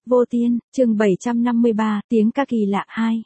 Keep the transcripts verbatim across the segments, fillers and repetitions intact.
Vô Tiên, chương bảy trăm năm mươi ba, tiếng ca kỳ lạ hai.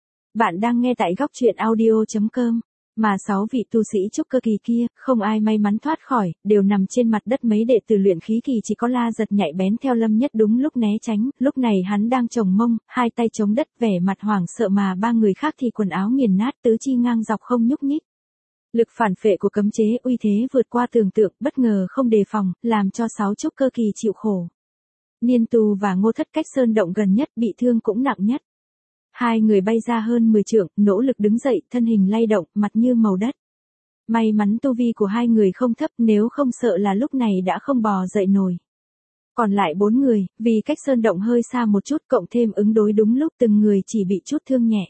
Bạn đang nghe tại góc truyện audio chấm com. Mà sáu vị tu sĩ trúc cơ kỳ kia, không ai may mắn thoát khỏi, đều nằm trên mặt đất. Mấy đệ tử luyện khí kỳ chỉ có La Giật nhạy bén theo Lâm Nhất đúng lúc né tránh. Lúc này hắn đang chồng mông, hai tay chống đất, vẻ mặt hoảng sợ, mà ba người khác thì quần áo nghiền nát, tứ chi ngang dọc không nhúc nhích. Lực phản phệ của cấm chế uy thế vượt qua tưởng tượng, bất ngờ không đề phòng, làm cho sáu trúc cơ kỳ chịu khổ. Niên Tù và Ngô Thất cách sơn động gần nhất, bị thương cũng nặng nhất. Hai người bay ra hơn mười trượng, nỗ lực đứng dậy, thân hình lay động, mặt như màu đất. May mắn tu vi của hai người không thấp, nếu không sợ là lúc này đã không bò dậy nổi. Còn lại bốn người, vì cách sơn động hơi xa một chút, cộng thêm ứng đối đúng lúc, từng người chỉ bị chút thương nhẹ.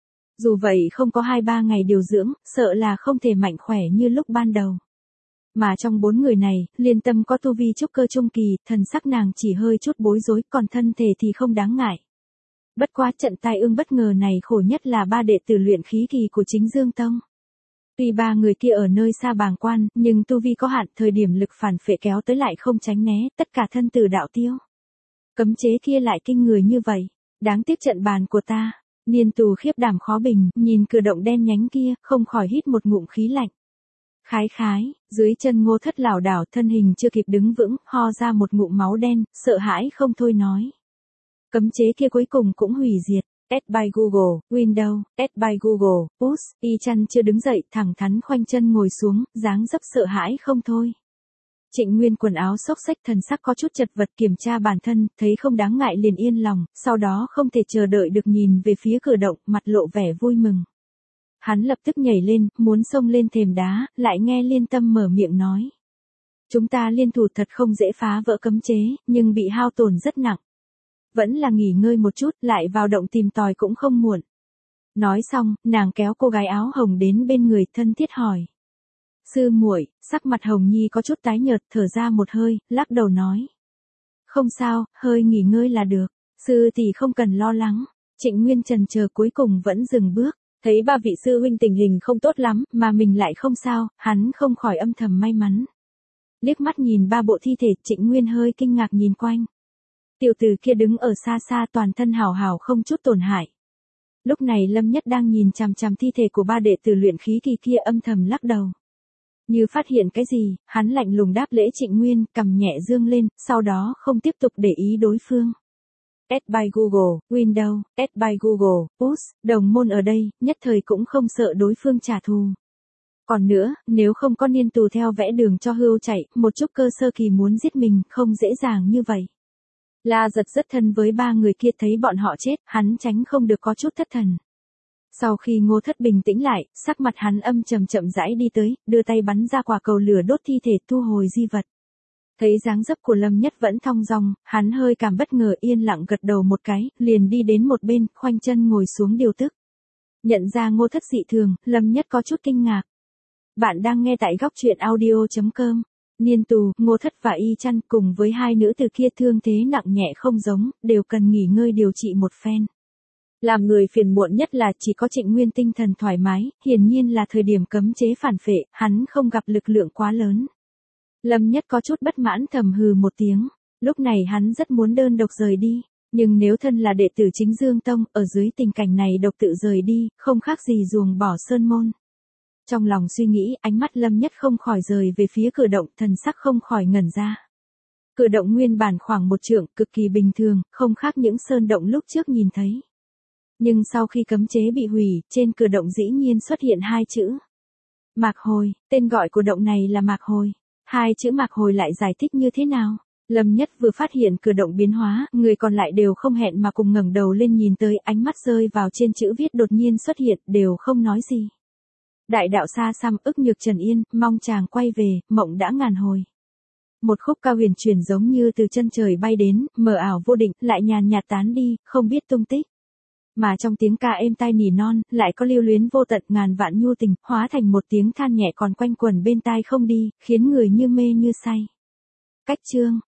Dù vậy không có hai ba ngày điều dưỡng, sợ là không thể mạnh khỏe như lúc ban đầu. Mà trong bốn người này, Liên Tâm có tu vi trúc cơ trung kỳ, thần sắc nàng chỉ hơi chút bối rối, còn thân thể thì không đáng ngại. Bất quá trận tai ương bất ngờ này khổ nhất là ba đệ tử luyện khí kỳ của Chính Dương Tông. Tuy ba người kia ở nơi xa bàng quan, nhưng tu vi có hạn, thời điểm lực phản phệ kéo tới lại không tránh né, tất cả thân tử đạo tiêu. Cấm chế kia lại kinh người như vậy, đáng tiếc trận bàn của ta. Niên Tù khiếp đảm khó bình, nhìn cửa động đen nhánh kia, không khỏi hít một ngụm khí lạnh. Khái khái, dưới chân Ngô Thất lảo đảo, thân hình chưa kịp đứng vững, ho ra một ngụm máu đen, sợ hãi không thôi nói. Cấm chế kia cuối cùng cũng hủy diệt. Add by Google, Windows, Add by Google, Push, Y Chăn chưa đứng dậy, thẳng thắn khoanh chân ngồi xuống, dáng dấp sợ hãi không thôi. Trịnh Nguyên quần áo xốc xếch, thần sắc có chút chật vật, kiểm tra bản thân, thấy không đáng ngại liền yên lòng, sau đó không thể chờ đợi được nhìn về phía cửa động, mặt lộ vẻ vui mừng. Hắn lập tức nhảy lên, muốn xông lên thềm đá, lại nghe Liên Tâm mở miệng nói. Chúng ta liên thủ thật không dễ phá vỡ cấm chế, nhưng bị hao tổn rất nặng. Vẫn là nghỉ ngơi một chút, lại vào động tìm tòi cũng không muộn. Nói xong, nàng kéo cô gái áo hồng đến bên người, thân thiết hỏi. Sư muội, sắc mặt Hồng Nhi có chút tái nhợt, thở ra một hơi, lắc đầu nói. Không sao, hơi nghỉ ngơi là được, sư tỷ không cần lo lắng. Trịnh Nguyên chần chờ cuối cùng vẫn dừng bước. Thấy ba vị sư huynh tình hình không tốt lắm, mà mình lại không sao, hắn không khỏi âm thầm may mắn. Liếc mắt nhìn ba bộ thi thể, Trịnh Nguyên hơi kinh ngạc nhìn quanh. Tiểu tử kia đứng ở xa xa, toàn thân hào hào không chút tổn hại. Lúc này Lâm Nhất đang nhìn chằm chằm thi thể của ba đệ tử luyện khí kỳ kia, âm thầm lắc đầu. Như phát hiện cái gì, hắn lạnh lùng đáp lễ Trịnh Nguyên, cầm nhẹ dương lên, sau đó không tiếp tục để ý đối phương. Add by Google, Windows, Add by Google, Push, đồng môn ở đây, nhất thời cũng không sợ đối phương trả thù. Còn nữa, nếu không có Niên Tù theo vẽ đường cho hươu chạy, một chút cơ sơ kỳ muốn giết mình, không dễ dàng như vậy. La Giật rất thân với ba người kia, thấy bọn họ chết, hắn tránh không được có chút thất thần. Sau khi Ngô Thất bình tĩnh lại, sắc mặt hắn âm trầm, chậm rãi đi tới, đưa tay bắn ra quả cầu lửa đốt thi thể, thu hồi di vật. Thấy dáng dấp của Lâm Nhất vẫn thong dong, hắn hơi cảm bất ngờ, yên lặng gật đầu một cái, liền đi đến một bên, khoanh chân ngồi xuống điều tức. Nhận ra Ngô Thất dị thường, Lâm Nhất có chút kinh ngạc. Bạn đang nghe tại góc truyện audio chấm com. Niên Tù, Ngô Thất và Y Chăn cùng với hai nữ từ kia thương thế nặng nhẹ không giống, đều cần nghỉ ngơi điều trị một phen. Làm người phiền muộn nhất là chỉ có Trịnh Nguyên tinh thần thoải mái, hiển nhiên là thời điểm cấm chế phản phệ, hắn không gặp lực lượng quá lớn. Lâm Nhất có chút bất mãn, thầm hừ một tiếng, lúc này hắn rất muốn đơn độc rời đi, nhưng nếu thân là đệ tử Chính Dương Tông, ở dưới tình cảnh này độc tự rời đi, không khác gì ruồng bỏ sơn môn. Trong lòng suy nghĩ, ánh mắt Lâm Nhất không khỏi rời về phía cửa động, thần sắc không khỏi ngẩn ra. Cửa động nguyên bản khoảng một trượng, cực kỳ bình thường, không khác những sơn động lúc trước nhìn thấy. Nhưng sau khi cấm chế bị hủy, trên cửa động dĩ nhiên xuất hiện hai chữ. Mạc Hồi, tên gọi của động này là Mạc Hồi. Hai chữ Mạc Hồi lại giải thích như thế nào? Lâm Nhất vừa phát hiện cửa động biến hóa, người còn lại đều không hẹn mà cùng ngẩng đầu lên nhìn tới, ánh mắt rơi vào trên chữ viết đột nhiên xuất hiện, đều không nói gì. Đại đạo xa xăm, ức nhược trần yên, mong chàng quay về, mộng đã ngàn hồi. Một khúc ca huyền truyền giống như từ chân trời bay đến, mờ ảo vô định, lại nhàn nhạt tán đi, không biết tung tích. Mà trong tiếng ca êm tai nỉ non, lại có lưu luyến vô tận, ngàn vạn nhu tình, hóa thành một tiếng than nhẹ còn quanh quẩn bên tai không đi, khiến người như mê như say. Cách chương,